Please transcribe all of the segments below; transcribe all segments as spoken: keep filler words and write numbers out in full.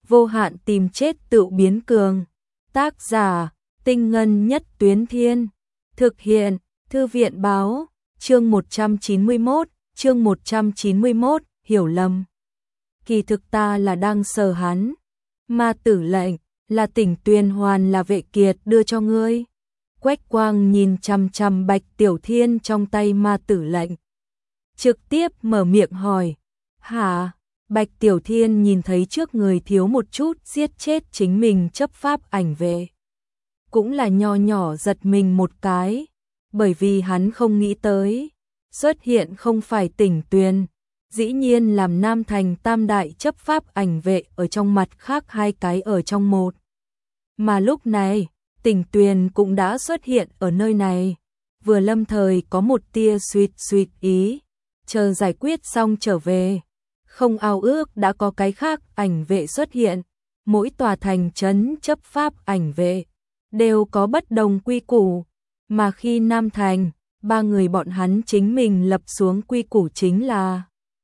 vô hạn tìm chết tự biến cường. Tác giả, Tinh Ngân Nhất Tuyến Thiên. Thực hiện, Thư viện Báo. Chương một trăm chín mươi mốt, chương một trăm chín mươi mốt, hiểu lầm. Kỳ thực ta là đang sờ hắn. Ma tử lệnh, là Tỉnh Tuyền Hoàn là Vệ Kiệt đưa cho ngươi. Quách Quang nhìn chằm chằm Bạch Tiểu Thiên trong tay ma tử lệnh. Trực tiếp mở miệng hỏi. Hả? Bạch Tiểu Thiên nhìn thấy trước người thiếu một chút giết chết chính mình chấp pháp ảnh vệ. Cũng là nho nhỏ giật mình một cái. Bởi vì hắn không nghĩ tới. Xuất hiện không phải Tỉnh Tuyền. Dĩ nhiên làm Nam Thành tam đại chấp pháp ảnh vệ ở trong mặt khác hai cái ở trong một. Mà lúc này, Tỉnh Tuyền cũng đã xuất hiện ở nơi này. Vừa lâm thời có một tia suýt suýt ý. Chờ giải quyết xong trở về. Không ao ước đã có cái khác ảnh vệ xuất hiện. Mỗi tòa thành trấn chấp pháp ảnh vệ đều có bất đồng quy củ. Mà khi Nam Thành, ba người bọn hắn chính mình lập xuống quy củ chính là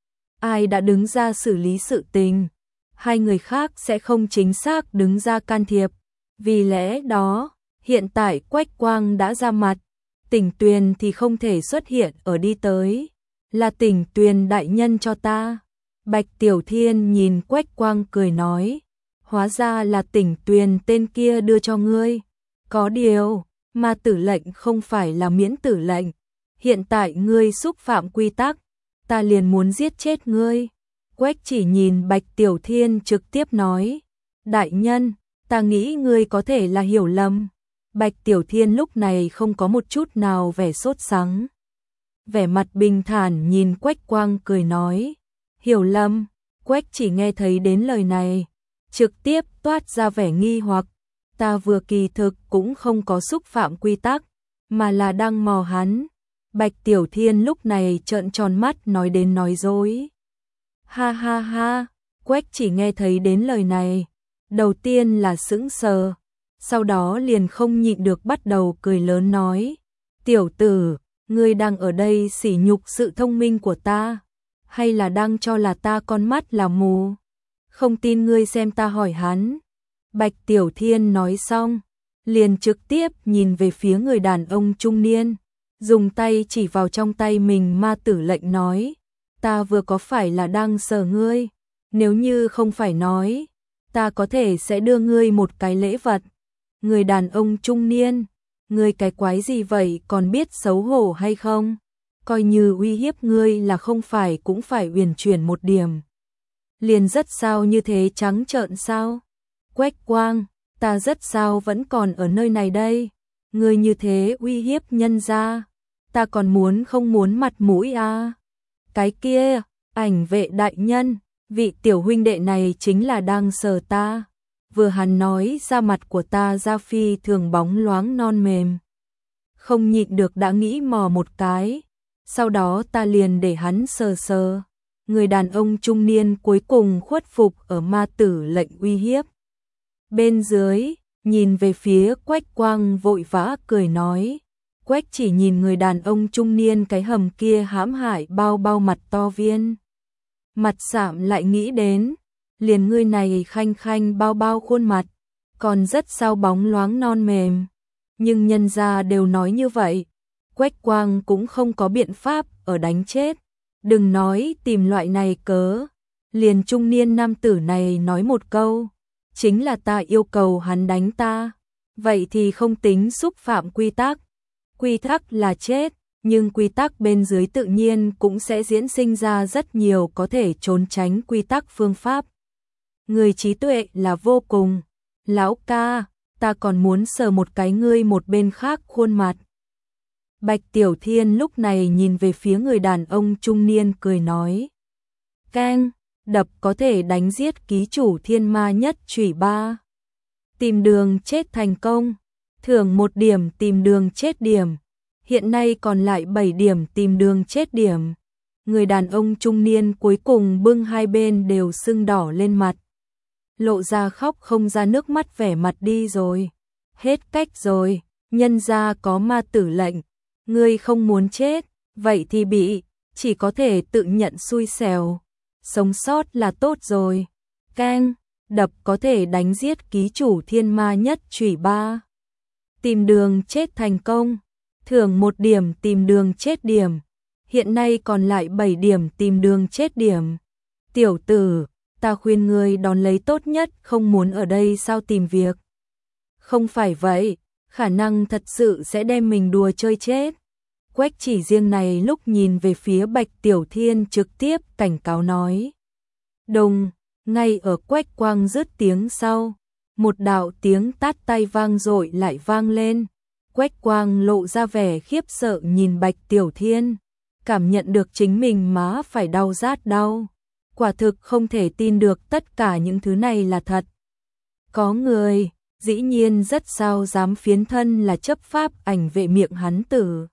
ai đã đứng ra xử lý sự tình, hai người khác sẽ không chính xác đứng ra can thiệp. Vì lẽ đó, hiện tại Quách Quang đã ra mặt, Tỉnh Tuyền thì không thể xuất hiện ở đi tới. Là Tỉnh Tuyền đại nhân cho ta. Bạch Tiểu Thiên nhìn Quách Quang cười nói, hóa ra là Tỉnh Tuyền tên kia đưa cho ngươi. Có điều, ma tử lệnh không phải là miễn tử lệnh. Hiện tại ngươi xúc phạm quy tắc, ta liền muốn giết chết ngươi. Quách chỉ nhìn Bạch Tiểu Thiên trực tiếp nói, đại nhân, ta nghĩ ngươi có thể là hiểu lầm. Bạch Tiểu Thiên lúc này không có một chút nào vẻ sốt sắng. Vẻ mặt bình thản nhìn Quách Quang cười nói, hiểu lầm. Quách chỉ nghe thấy đến lời này, trực tiếp toát ra vẻ nghi hoặc. Ta vừa kỳ thực cũng không có xúc phạm quy tắc, mà là đang mò hắn. Bạch Tiểu Thiên lúc này trợn tròn mắt nói đến nói dối. Ha ha ha, Quách chỉ nghe thấy đến lời này. Đầu tiên là sững sờ, sau đó liền không nhịn được bắt đầu cười lớn nói. Tiểu tử, ngươi đang ở đây sỉ nhục sự thông minh của ta, hay là đang cho là ta con mắt là mù? Không tin ngươi xem ta hỏi hắn. Bạch Tiểu Thiên nói xong, liền trực tiếp nhìn về phía người đàn ông trung niên, dùng tay chỉ vào trong tay mình ma tử lệnh nói, ta vừa có phải là đang sờ ngươi, nếu như không phải nói, ta có thể sẽ đưa ngươi một cái lễ vật. Người đàn ông trung niên, ngươi cái quái gì vậy, còn biết xấu hổ hay không? Coi như uy hiếp ngươi là không phải cũng phải uyển chuyển một điểm. Liền rất sao như thế trắng trợn sao? Quách Quang, ta rất sao vẫn còn ở nơi này đây. Ngươi như thế uy hiếp nhân gia, ta còn muốn không muốn mặt mũi à? Cái kia, ảnh vệ đại nhân, vị tiểu huynh đệ này chính là đang sờ ta. Vừa hắn nói ra mặt của ta ra phi thường bóng loáng non mềm. Không nhịn được đã nghĩ mò một cái. Sau đó ta liền để hắn sờ sờ. Người đàn ông trung niên cuối cùng khuất phục ở ma tử lệnh uy hiếp. Bên dưới, nhìn về phía Quách Quang vội vã cười nói. Quách chỉ nhìn người đàn ông trung niên cái hầm kia hãm hại bao bao mặt to viên. Mặt sạm lại nghĩ đến, liền ngươi này khanh khanh bao bao khuôn mặt, còn rất sao bóng loáng non mềm. Nhưng nhân gia đều nói như vậy, Quách Quang cũng không có biện pháp ở đánh chết. Đừng nói tìm loại này cớ, liền trung niên nam tử này nói một câu, chính là ta yêu cầu hắn đánh ta, vậy thì không tính xúc phạm quy tắc. Quy tắc là chết, nhưng quy tắc bên dưới tự nhiên cũng sẽ diễn sinh ra rất nhiều có thể trốn tránh quy tắc phương pháp. Người trí tuệ là vô cùng. Lão ca, ta còn muốn sờ một cái ngươi một bên khác khuôn mặt. Bạch Tiểu Thiên lúc này nhìn về phía người đàn ông trung niên cười nói. Keng, đập có thể đánh giết ký chủ thiên ma nhất chủy ba. Tìm đường chết thành công, thưởng một điểm tìm đường chết điểm. Hiện nay còn lại bảy điểm tìm đường chết điểm. Người đàn ông trung niên cuối cùng bưng hai bên đều sưng đỏ lên mặt. Lộ ra khóc không ra nước mắt vẻ mặt đi rồi. Hết cách rồi, nhân gia có ma tử lệnh. Ngươi không muốn chết, vậy thì bị, chỉ có thể tự nhận xui xẻo. Sống sót là tốt rồi. Keng, đập có thể đánh giết ký chủ thiên ma nhất chủy ba. Tìm đường chết thành công, thưởng một điểm tìm đường chết điểm. Hiện nay còn lại bảy điểm tìm đường chết điểm. Tiểu tử, ta khuyên ngươi đón lấy tốt nhất, không muốn ở đây sao tìm việc. Không phải vậy, khả năng thật sự sẽ đem mình đùa chơi chết. Quách Chỉ Riêng này lúc nhìn về phía Bạch Tiểu Thiên trực tiếp cảnh cáo nói. Đồng, ngay ở Quách Quang dứt tiếng sau, một đạo tiếng tát tay vang dội lại vang lên. Quách Quang lộ ra vẻ khiếp sợ nhìn Bạch Tiểu Thiên, cảm nhận được chính mình má phải đau rát đau. Quả thực không thể tin được tất cả những thứ này là thật. Có người, dĩ nhiên rất sao dám phiến thân là chấp pháp ảnh vệ miệng hắn tử.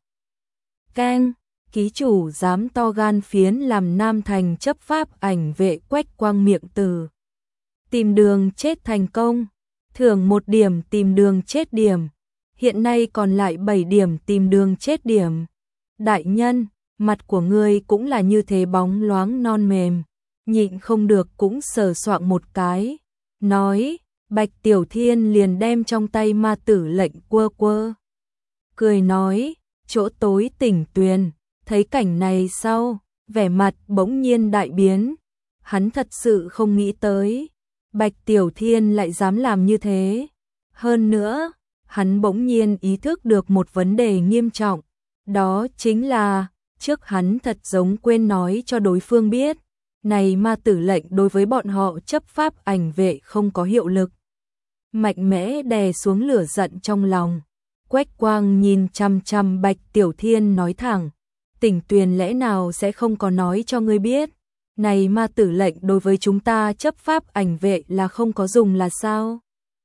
Keng, ký chủ dám to gan phiến làm Nam Thành chấp pháp ảnh vệ Quách Quang miệng tử. Tìm đường chết thành công, thưởng một điểm tìm đường chết điểm. Hiện nay còn lại bảy điểm tìm đường chết điểm. Đại nhân, mặt của ngươi cũng là như thế bóng loáng non mềm, nhịn không được cũng sờ soạng một cái. Nói, Bạch Tiểu Thiên liền đem trong tay ma tử lệnh quơ quơ. Cười nói, chỗ tối Tỉnh Tuyền, thấy cảnh này sau, vẻ mặt bỗng nhiên đại biến. Hắn thật sự không nghĩ tới, Bạch Tiểu Thiên lại dám làm như thế. Hơn nữa, hắn bỗng nhiên ý thức được một vấn đề nghiêm trọng, đó chính là, trước hắn thật giống quên nói cho đối phương biết, này ma tử lệnh đối với bọn họ chấp pháp ảnh vệ không có hiệu lực. Mạnh mẽ đè xuống lửa giận trong lòng, Quách Quang nhìn chằm chằm Bạch Tiểu Thiên nói thẳng, Tỉnh Tuyền lẽ nào sẽ không có nói cho ngươi biết, này ma tử lệnh đối với chúng ta chấp pháp ảnh vệ là không có dùng là sao?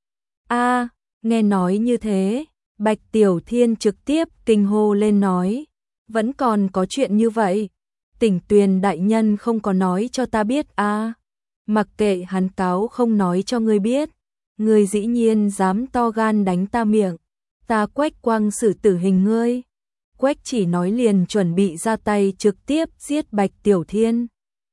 A, nghe nói như thế, Bạch Tiểu Thiên trực tiếp kinh hô lên nói, vẫn còn có chuyện như vậy, Tỉnh Tuyền đại nhân không có nói cho ta biết a. À, mặc kệ hắn cáo không nói cho ngươi biết, ngươi dĩ nhiên dám to gan đánh ta miệng, ta Quách Quang xử tử hình ngươi. Quách Chỉ nói liền chuẩn bị ra tay trực tiếp giết Bạch Tiểu Thiên.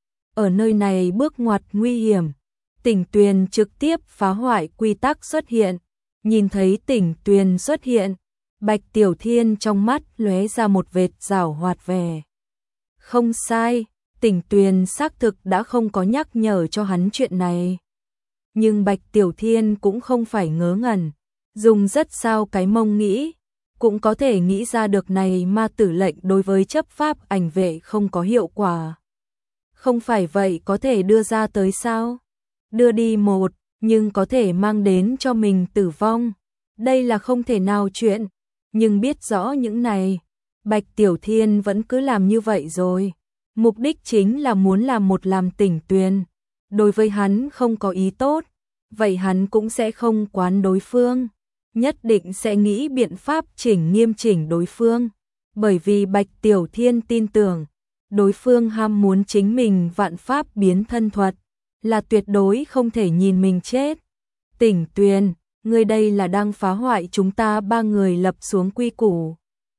Ở nơi này bước ngoặt nguy hiểm, Tỉnh Tuyền trực tiếp phá hoại quy tắc xuất hiện. Nhìn thấy Tỉnh Tuyền xuất hiện, Bạch Tiểu Thiên trong mắt lóe ra một vệt giảo hoạt vẻ. Không sai, Tỉnh Tuyền xác thực đã không có nhắc nhở cho hắn chuyện này. Nhưng Bạch Tiểu Thiên cũng không phải ngớ ngẩn, dùng rất sao cái mông nghĩ, cũng có thể nghĩ ra được này ma tử lệnh đối với chấp pháp ảnh vệ không có hiệu quả. Không phải vậy có thể đưa ra tới sao? Đưa đi một, nhưng có thể mang đến cho mình tử vong. Đây là không thể nào chuyện, nhưng biết rõ những này, Bạch Tiểu Thiên vẫn cứ làm như vậy rồi. Mục đích chính là muốn làm một làm Tỉnh Tuyền. Đối với hắn không có ý tốt, vậy hắn cũng sẽ không quán đối phương. Nhất định sẽ nghĩ biện pháp chỉnh nghiêm chỉnh đối phương. Bởi vì Bạch Tiểu Thiên tin tưởng, đối phương ham muốn chính mình vạn pháp biến thân thuật, là tuyệt đối không thể nhìn mình chết. Tỉnh Tuyền, ngươi đây là đang phá hoại chúng ta ba người lập xuống quy củ.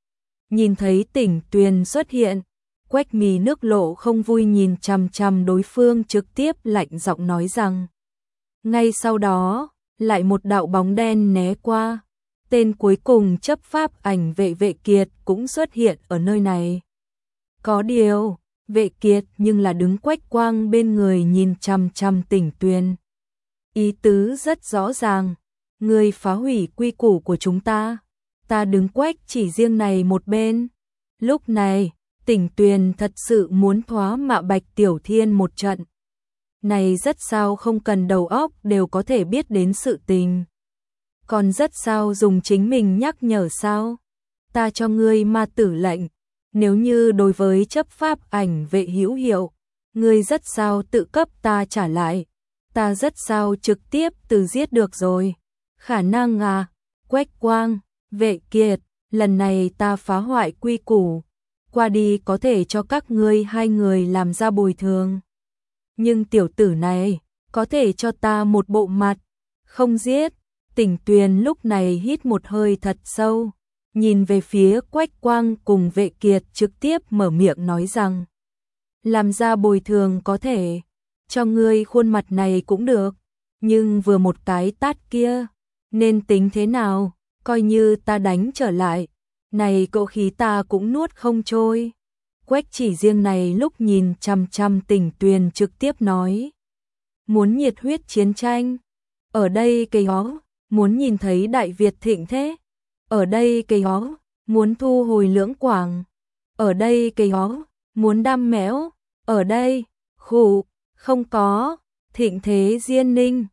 Nhìn thấy Tỉnh Tuyền xuất hiện, Quách Mì nước lộ không vui nhìn chằm chằm đối phương trực tiếp lạnh giọng nói rằng. Ngay sau đó, lại một đạo bóng đen né qua, tên cuối cùng chấp pháp ảnh vệ Vệ Kiệt cũng xuất hiện ở nơi này. Có điều, Vệ Kiệt nhưng là đứng Quách Quang bên người nhìn chằm chằm Tỉnh Tuyền. Ý tứ rất rõ ràng, người phá hủy quy củ của chúng ta, ta đứng Quách Chỉ Riêng này một bên. Lúc này, Tỉnh Tuyền thật sự muốn thoá mạ Bạch Tiểu Thiên một trận. Này rất sao không cần đầu óc đều có thể biết đến sự tình. Còn rất sao dùng chính mình nhắc nhở sao? Ta cho ngươi ma tử lệnh, nếu như đối với chấp pháp ảnh vệ hữu hiệu, ngươi rất sao tự cấp ta trả lại, ta rất sao trực tiếp từ giết được rồi. Khả năng à, Quách Quang, Vệ Kiệt, lần này ta phá hoại quy củ, qua đi có thể cho các ngươi hai người làm ra bồi thường. Nhưng tiểu tử này, có thể cho ta một bộ mặt, không giết. Tỉnh Tuyền lúc này hít một hơi thật sâu, nhìn về phía Quách Quang cùng Vệ Kiệt trực tiếp mở miệng nói rằng. Làm ra bồi thường có thể, cho ngươi khuôn mặt này cũng được, nhưng vừa một cái tát kia, nên tính thế nào, coi như ta đánh trở lại, này cỗ khí ta cũng nuốt không trôi. Quách Chỉ riêng này lúc nhìn chằm chằm Tỉnh Tuyền trực tiếp nói. Muốn nhiệt huyết chiến tranh, ở đây cây hó, muốn nhìn thấy Đại Việt thịnh thế, ở đây cây hó, muốn thu hồi Lưỡng Quảng, ở đây cây hó, muốn đam mẽo, ở đây, khủ, không có, thịnh thế Diên Ninh.